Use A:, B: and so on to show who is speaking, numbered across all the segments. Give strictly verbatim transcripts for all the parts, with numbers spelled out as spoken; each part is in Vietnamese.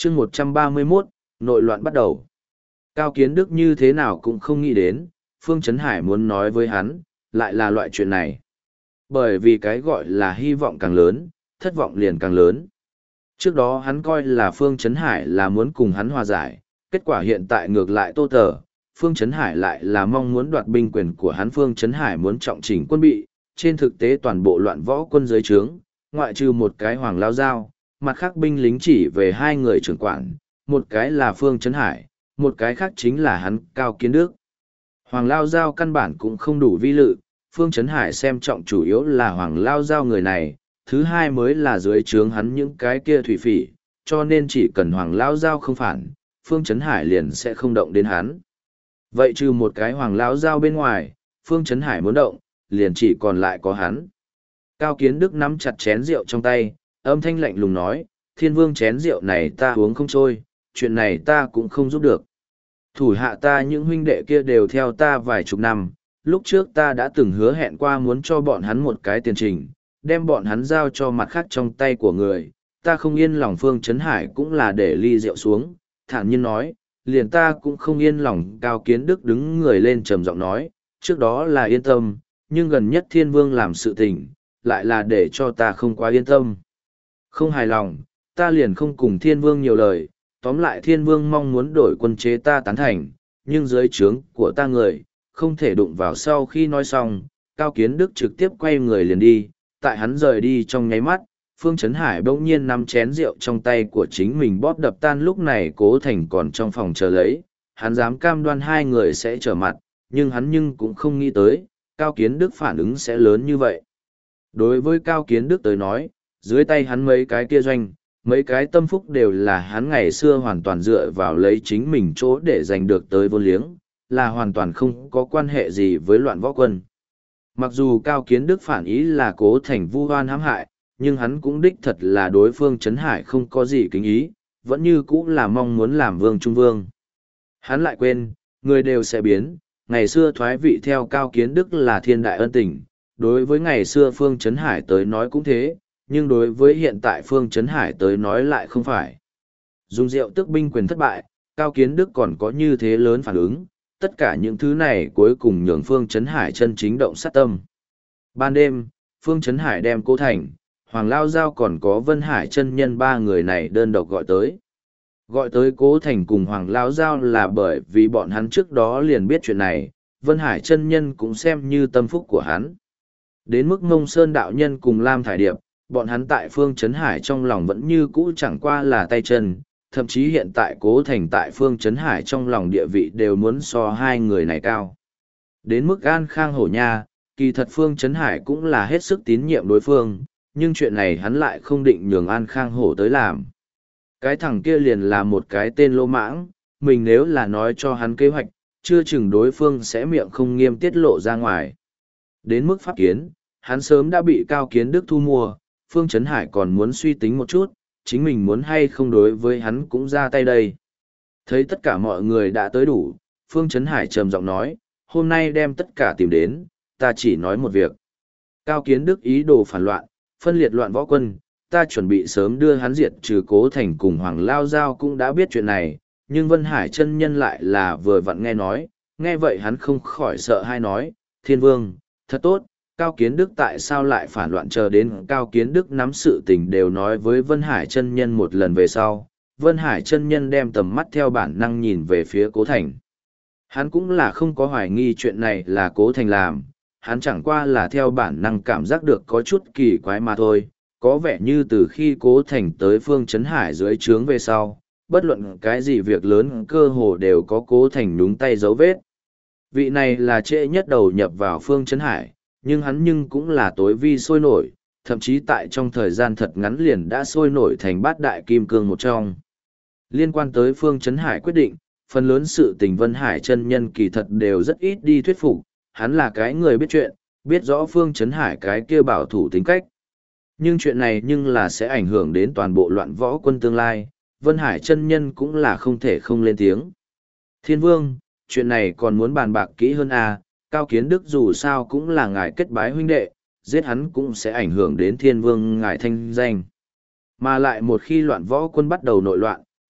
A: chương một trăm ba mươi mốt, nội loạn bắt đầu. Cao Kiến Đức như thế nào cũng không nghĩ đến, Phương Chấn Hải muốn nói với hắn, lại là loại chuyện này. Bởi vì cái gọi là hy vọng càng lớn, thất vọng liền càng lớn. Trước đó hắn coi là Phương Chấn Hải là muốn cùng hắn hòa giải, kết quả hiện tại ngược lại tô tờ, Phương Chấn Hải lại là mong muốn đoạt binh quyền của hắn. Phương Chấn Hải muốn trọng chỉnh quân bị, trên thực tế toàn bộ loạn võ quân dưới trướng, ngoại trừ một cái Hoàng Lao Giao, mặt khác binh lính chỉ về hai người trưởng quản, một cái là Phương Chấn Hải, một cái khác chính là hắn Cao Kiến Đức. Hoàng Lao Giao căn bản cũng không đủ vi lự, Phương Chấn Hải xem trọng chủ yếu là Hoàng Lao Giao người này, thứ hai mới là dưới trướng hắn những cái kia thủy phỉ, cho nên chỉ cần Hoàng Lao Giao không phản, Phương Chấn Hải liền sẽ không động đến hắn. Vậy trừ một cái Hoàng Lao Giao bên ngoài, Phương Chấn Hải muốn động, liền chỉ còn lại có hắn. Cao Kiến Đức nắm chặt chén rượu trong tay, âm thanh lạnh lùng nói, Thiên Vương chén rượu này ta uống không trôi, chuyện này ta cũng không giúp được. Thủ hạ ta những huynh đệ kia đều theo ta vài chục năm, lúc trước ta đã từng hứa hẹn qua muốn cho bọn hắn một cái tiền trình, đem bọn hắn giao cho mặt khác trong tay của người, ta không yên lòng. Phương Chấn Hải cũng là để ly rượu xuống, thản nhiên nói, liền ta cũng không yên lòng. Cao Kiến Đức đứng người lên trầm giọng nói, trước đó là yên tâm, nhưng gần nhất Thiên Vương làm sự tình, lại là để cho ta không quá yên tâm. Không hài lòng, ta liền không cùng Thiên Vương nhiều lời, tóm lại Thiên Vương mong muốn đổi quân chế ta tán thành, nhưng dưới trướng của ta người, không thể đụng vào. Sau khi nói xong, Cao Kiến Đức trực tiếp quay người liền đi, tại hắn rời đi trong nháy mắt, Phương Chấn Hải bỗng nhiên nắm chén rượu trong tay của chính mình bóp đập tan. Lúc này Cố Thành còn trong phòng chờ lấy, hắn dám cam đoan hai người sẽ trở mặt, nhưng hắn nhưng cũng không nghĩ tới, Cao Kiến Đức phản ứng sẽ lớn như vậy. Đối với Cao Kiến Đức tới nói, dưới tay hắn mấy cái kia doanh, mấy cái tâm phúc đều là hắn ngày xưa hoàn toàn dựa vào lấy chính mình chỗ để giành được tới vô liếng, là hoàn toàn không có quan hệ gì với loạn võ quân. Mặc dù Cao Kiến Đức phản ý là Cố Thành vu oan hãm hại, nhưng hắn cũng đích thật là đối phương Chấn Hải không có gì kính ý, vẫn như cũ là mong muốn làm vương trung vương. Hắn lại quên, người đều sẽ biến, ngày xưa thoái vị theo Cao Kiến Đức là thiên đại ân tình, đối với ngày xưa Phương Chấn Hải tới nói cũng thế, nhưng đối với hiện tại Phương Chấn Hải tới nói lại không phải. Dùng rượu tức binh quyền thất bại, Cao Kiến Đức còn có như thế lớn phản ứng, tất cả những thứ này cuối cùng nhường Phương Chấn Hải chân chính động sát tâm. Ban đêm, Phương Chấn Hải đem Cố Thành, Hoàng Lao Giao còn có Vân Hải chân nhân ba người này đơn độc gọi tới. Gọi tới Cố Thành cùng Hoàng Lao Giao là bởi vì bọn hắn trước đó liền biết chuyện này, Vân Hải chân nhân cũng xem như tâm phúc của hắn. Đến mức Ngông Sơn đạo nhân cùng Lam Thải Điệp, bọn hắn tại Phương Chấn Hải trong lòng vẫn như cũ chẳng qua là tay chân, thậm chí hiện tại Cố Thành tại Phương Chấn Hải trong lòng địa vị đều muốn so hai người này cao. Đến mức An Khang Hổ Nha, kỳ thật Phương Chấn Hải cũng là hết sức tín nhiệm đối phương, nhưng chuyện này hắn lại không định nhường An Khang Hổ tới làm. Cái thằng kia liền là một cái tên lô mãng, mình nếu là nói cho hắn kế hoạch, chưa chừng đối phương sẽ miệng không nghiêm tiết lộ ra ngoài. Đến mức pháp kiến, hắn sớm đã bị Cao Kiến Đức thu mua, Phương Chấn Hải còn muốn suy tính một chút, chính mình muốn hay không đối với hắn cũng ra tay đây. Thấy tất cả mọi người đã tới đủ, Phương Chấn Hải trầm giọng nói, hôm nay đem tất cả tìm đến, ta chỉ nói một việc. Cao Kiến Đức ý đồ phản loạn, phân liệt loạn võ quân, ta chuẩn bị sớm đưa hắn diệt trừ. Cố Thành cùng Hoàng Lao Giao cũng đã biết chuyện này, nhưng Vân Hải chân nhân lại là vừa vặn nghe nói, nghe vậy hắn không khỏi sợ hai nói, Thiên Vương, thật tốt, Cao Kiến Đức tại sao lại phản loạn. Chờ đến Cao Kiến Đức nắm sự tình đều nói với Vân Hải chân nhân một lần về sau, Vân Hải chân nhân đem tầm mắt theo bản năng nhìn về phía Cố Thành. Hắn cũng là không có hoài nghi chuyện này là Cố Thành làm, hắn chẳng qua là theo bản năng cảm giác được có chút kỳ quái mà thôi, có vẻ như từ khi Cố Thành tới Phương Chấn Hải dưới trướng về sau, bất luận cái gì việc lớn cơ hồ đều có Cố Thành nhúng tay dấu vết. Vị này là trễ nhất đầu nhập vào Phương Chấn Hải, nhưng hắn nhưng cũng là tối vi sôi nổi, thậm chí tại trong thời gian thật ngắn liền đã sôi nổi thành bát đại kim cương một trong. Liên quan tới Phương Chấn Hải quyết định, phần lớn sự tình Vân Hải chân nhân kỳ thật đều rất ít đi thuyết phục, hắn là cái người biết chuyện, biết rõ Phương Chấn Hải cái kia bảo thủ tính cách. Nhưng chuyện này nhưng là sẽ ảnh hưởng đến toàn bộ loạn võ quân tương lai, Vân Hải chân nhân cũng là không thể không lên tiếng. Thiên Vương, chuyện này còn muốn bàn bạc kỹ hơn à, Cao Kiến Đức dù sao cũng là ngài kết bái huynh đệ, giết hắn cũng sẽ ảnh hưởng đến Thiên Vương ngài thanh danh. Mà lại một khi loạn võ quân bắt đầu nội loạn,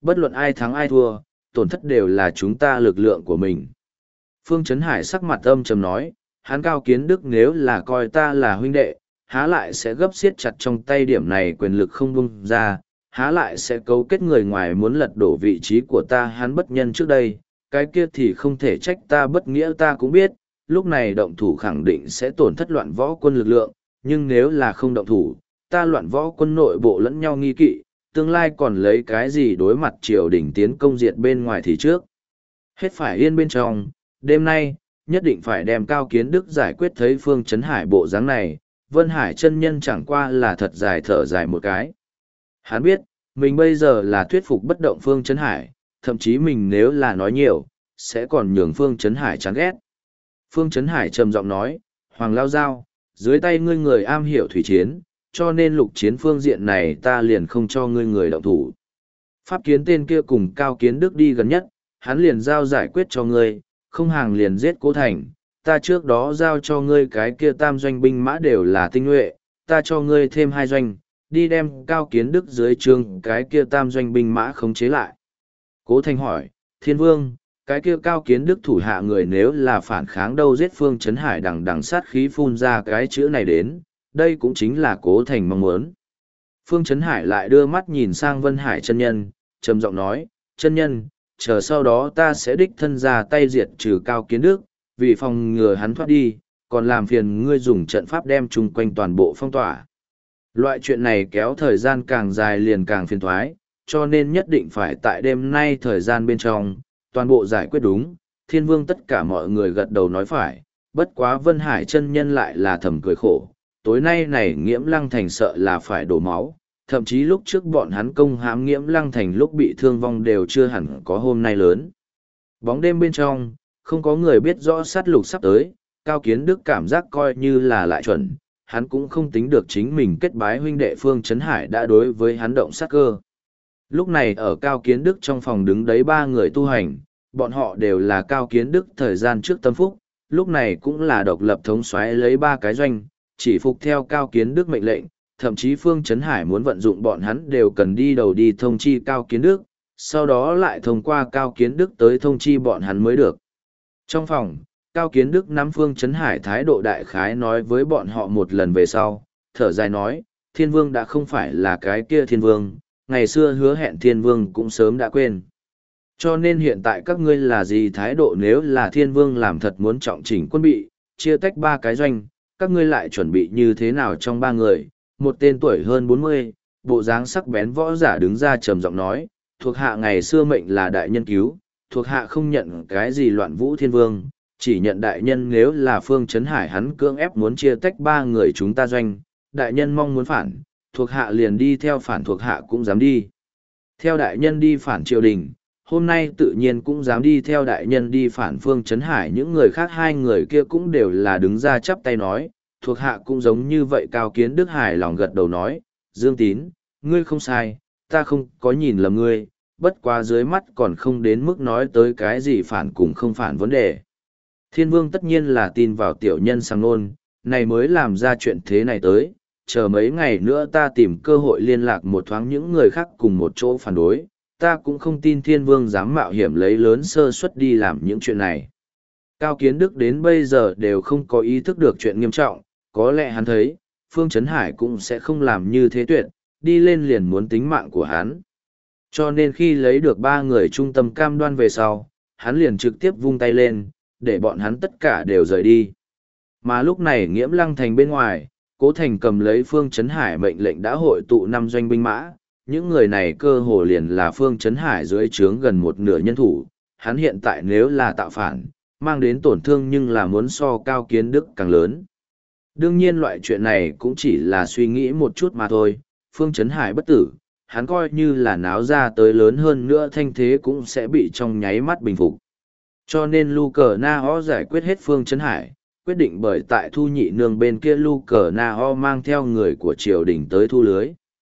A: bất luận ai thắng ai thua, tổn thất đều là chúng ta lực lượng của mình. Phương Chấn Hải sắc mặt âm trầm nói, hắn Cao Kiến Đức nếu là coi ta là huynh đệ, há lại sẽ gấp siết chặt trong tay điểm này quyền lực không buông ra, há lại sẽ cấu kết người ngoài muốn lật đổ vị trí của ta hắn bất nhân trước đây, cái kia thì không thể trách ta bất nghĩa ta cũng biết, lúc này động thủ khẳng định sẽ tổn thất loạn võ quân lực lượng, nhưng nếu là không động thủ, ta loạn võ quân nội bộ lẫn nhau nghi kỵ, tương lai còn lấy cái gì đối mặt triều đình tiến công diệt bên ngoài thì trước. Hết phải yên bên trong, đêm nay, nhất định phải đem Cao Kiến Đức giải quyết thấy Phương Chấn Hải bộ dáng này, Vân Hải chân nhân chẳng qua là thật dài thở dài một cái. Hắn biết, mình bây giờ là thuyết phục bất động Phương Chấn Hải, thậm chí mình nếu là nói nhiều, sẽ còn nhường Phương Chấn Hải chán ghét. Phương Chấn Hải trầm giọng nói, Hoàng Lao Giao, dưới tay ngươi người am hiểu thủy chiến, cho nên lục chiến phương diện này ta liền không cho ngươi người động thủ. Pháp Kiến tên kia cùng Cao Kiến Đức đi gần nhất, hắn liền giao giải quyết cho ngươi, không hàng liền giết Cố Thành. Ta trước đó giao cho ngươi cái kia tam doanh binh mã đều là tinh nhuệ, ta cho ngươi thêm hai doanh, đi đem Cao Kiến Đức dưới trương cái kia tam doanh binh mã khống chế lại. Cố Thành hỏi, Thiên Vương, cái kia Cao Kiến Đức thủ hạ người nếu là phản kháng đâu giết Phương Chấn Hải đằng đằng sát khí phun ra cái chữ này đến, đây cũng chính là Cố Thành mong muốn. Phương Chấn Hải lại đưa mắt nhìn sang Vân Hải chân nhân, trầm giọng nói, chân nhân, chờ sau đó ta sẽ đích thân ra tay diệt trừ Cao Kiến Đức, vì phòng ngừa hắn thoát đi, còn làm phiền ngươi dùng trận pháp đem chung quanh toàn bộ phong tỏa. Loại chuyện này kéo thời gian càng dài liền càng phiền thoái, cho nên nhất định phải tại đêm nay thời gian bên trong, toàn bộ giải quyết đúng. Thiên Vương tất cả mọi người gật đầu nói phải, bất quá Vân Hải chân nhân lại là thầm cười khổ. Tối nay này Nghiễm Lăng Thành sợ là phải đổ máu, thậm chí lúc trước bọn hắn công hãm Nghiễm Lăng Thành lúc bị thương vong đều chưa hẳn có hôm nay lớn. Bóng đêm bên trong, không có người biết rõ sát lục sắp tới, Cao Kiến Đức cảm giác coi như là lại chuẩn, hắn cũng không tính được chính mình kết bái huynh đệ Phương Chấn Hải đã đối với hắn động sát cơ. Lúc này ở Cao Kiến Đức trong phòng đứng đấy ba người tu hành, bọn họ đều là Cao Kiến Đức thời gian trước tâm phúc, lúc này cũng là độc lập thống soái lấy ba cái doanh, chỉ phục theo Cao Kiến Đức mệnh lệnh, thậm chí Phương Chấn Hải muốn vận dụng bọn hắn đều cần đi đầu đi thông chi Cao Kiến Đức, sau đó lại thông qua Cao Kiến Đức tới thông chi bọn hắn mới được. Trong phòng, Cao Kiến Đức nắm Phương Chấn Hải thái độ đại khái nói với bọn họ một lần về sau, thở dài nói, Thiên Vương đã không phải là cái kia Thiên Vương, ngày xưa hứa hẹn Thiên Vương cũng sớm đã quên. Cho nên hiện tại các ngươi là gì thái độ nếu là Thiên Vương làm thật muốn trọng chỉnh quân bị, chia tách ba cái doanh, các ngươi lại chuẩn bị như thế nào trong ba người, một tên tuổi hơn bốn mươi, bộ dáng sắc bén võ giả đứng ra trầm giọng nói, thuộc hạ ngày xưa mệnh là đại nhân cứu, thuộc hạ không nhận cái gì loạn vũ Thiên Vương, chỉ nhận đại nhân nếu là Phương Chấn Hải hắn cưỡng ép muốn chia tách ba người chúng ta doanh, đại nhân mong muốn phản, thuộc hạ liền đi theo phản thuộc hạ cũng dám đi. Theo đại nhân đi phản triều đình, hôm nay tự nhiên cũng dám đi theo đại nhân đi phản Phương Chấn Hải những người khác hai người kia cũng đều là đứng ra chắp tay nói, thuộc hạ cũng giống như vậy Cao Kiến Đức hài lòng gật đầu nói, Dương Tín, ngươi không sai, ta không có nhìn lầm ngươi, bất quá dưới mắt còn không đến mức nói tới cái gì phản cùng không phản vấn đề. Thiên Vương tất nhiên là tin vào tiểu nhân sang nôn, này mới làm ra chuyện thế này tới, chờ mấy ngày nữa ta tìm cơ hội liên lạc một thoáng những người khác cùng một chỗ phản đối, ta cũng không tin Thiên Vương dám mạo hiểm lấy lớn sơ suất đi làm những chuyện này. Cao Kiến Đức đến bây giờ đều không có ý thức được chuyện nghiêm trọng, có lẽ hắn thấy, Phương Chấn Hải cũng sẽ không làm như thế tuyệt, đi lên liền muốn tính mạng của hắn. Cho nên khi lấy được ba người trung tâm cam đoan về sau, hắn liền trực tiếp vung tay lên, để bọn hắn tất cả đều rời đi. Mà lúc này Nghiễm Lăng Thành bên ngoài, Cố Thành cầm lấy Phương Chấn Hải mệnh lệnh đã hội tụ năm doanh binh mã, những người này cơ hồ liền là Phương Chấn Hải dưới trướng gần một nửa nhân thủ, hắn hiện tại nếu là tạo phản, mang đến tổn thương nhưng là muốn so Cao Kiến Đức càng lớn. Đương nhiên loại chuyện này cũng chỉ là suy nghĩ một chút mà thôi, Phương Chấn Hải bất tử, hắn coi như là náo ra tới lớn hơn nữa thanh thế cũng sẽ bị trong nháy mắt bình phục. Cho nên Lu Cờ Na Ho giải quyết hết Phương Chấn Hải, quyết định bởi tại Thu Nhị Nương bên kia Lu Cờ Na Ho mang theo người của triều đình tới thu lưới.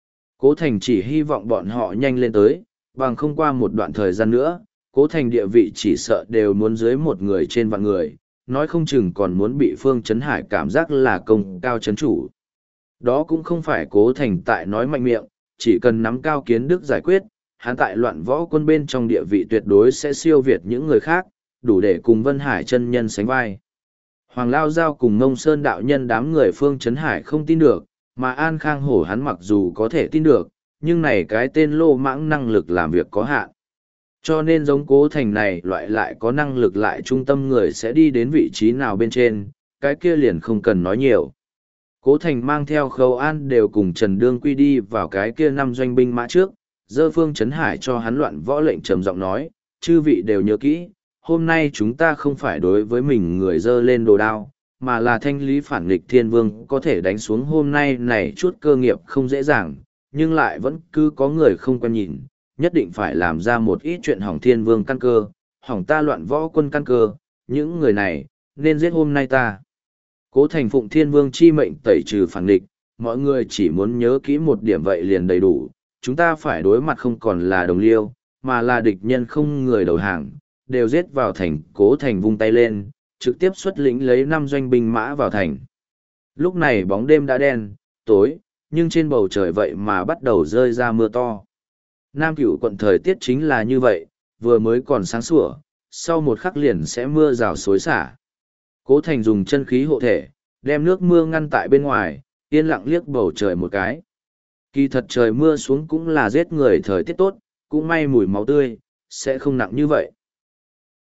A: Cố Thành chỉ hy vọng bọn họ nhanh lên tới, bằng không qua một đoạn thời gian nữa, Cố Thành địa vị chỉ sợ đều muốn dưới một người trên vạn người, nói không chừng còn muốn bị Phương Chấn Hải cảm giác là công cao chấn chủ. Đó cũng không phải Cố Thành tại nói mạnh miệng, chỉ cần nắm Cao Kiến Đức giải quyết, hắn tại loạn võ quân bên trong địa vị tuyệt đối sẽ siêu việt những người khác, đủ để cùng Vân Hải chân nhân sánh vai. Hoàng Lao Giao cùng Ngông Sơn đạo nhân đám người Phương Trấn Hải không tin được, mà An Khang Hổ hắn mặc dù có thể tin được, nhưng này cái tên lô mãng năng lực làm việc có hạn. Cho nên giống Cố Thành này loại lại có năng lực lại trung tâm người sẽ đi đến vị trí nào bên trên, cái kia liền không cần nói nhiều. Cố Thành mang theo Khâu An đều cùng Trần Đương Quy đi vào cái kia năm doanh binh mã trước, dơ Phương Trấn Hải cho hắn loạn võ lệnh trầm giọng nói, chư vị đều nhớ kỹ, hôm nay chúng ta không phải đối với mình người dơ lên đồ đao, mà là thanh lý phản nghịch thiên vương có thể đánh xuống hôm nay này chút cơ nghiệp không dễ dàng, nhưng lại vẫn cứ có người không quen nhìn, nhất định phải làm ra một ít chuyện hỏng thiên vương căn cơ, hỏng ta loạn võ quân căn cơ, những người này, nên giết hôm nay ta. Cố Thành phụng thiên vương chi mệnh tẩy trừ phản nghịch, mọi người chỉ muốn nhớ kỹ một điểm vậy liền đầy đủ, chúng ta phải đối mặt không còn là đồng liêu, mà là địch nhân không người đầu hàng, đều giết vào thành. Cố Thành vung tay lên, trực tiếp xuất lĩnh lấy năm doanh binh mã vào thành. Lúc này bóng đêm đã đen, tối, nhưng trên bầu trời vậy mà bắt đầu rơi ra mưa to. Nam Cửu quận thời tiết chính là như vậy, vừa mới còn sáng sủa, sau một khắc liền sẽ mưa rào xối xả. Cố Thành dùng chân khí hộ thể, đem nước mưa ngăn tại bên ngoài, yên lặng liếc bầu trời một cái. Kỳ thật trời mưa xuống cũng là giết người thời tiết tốt, cũng may mùi máu tươi, sẽ không nặng như vậy.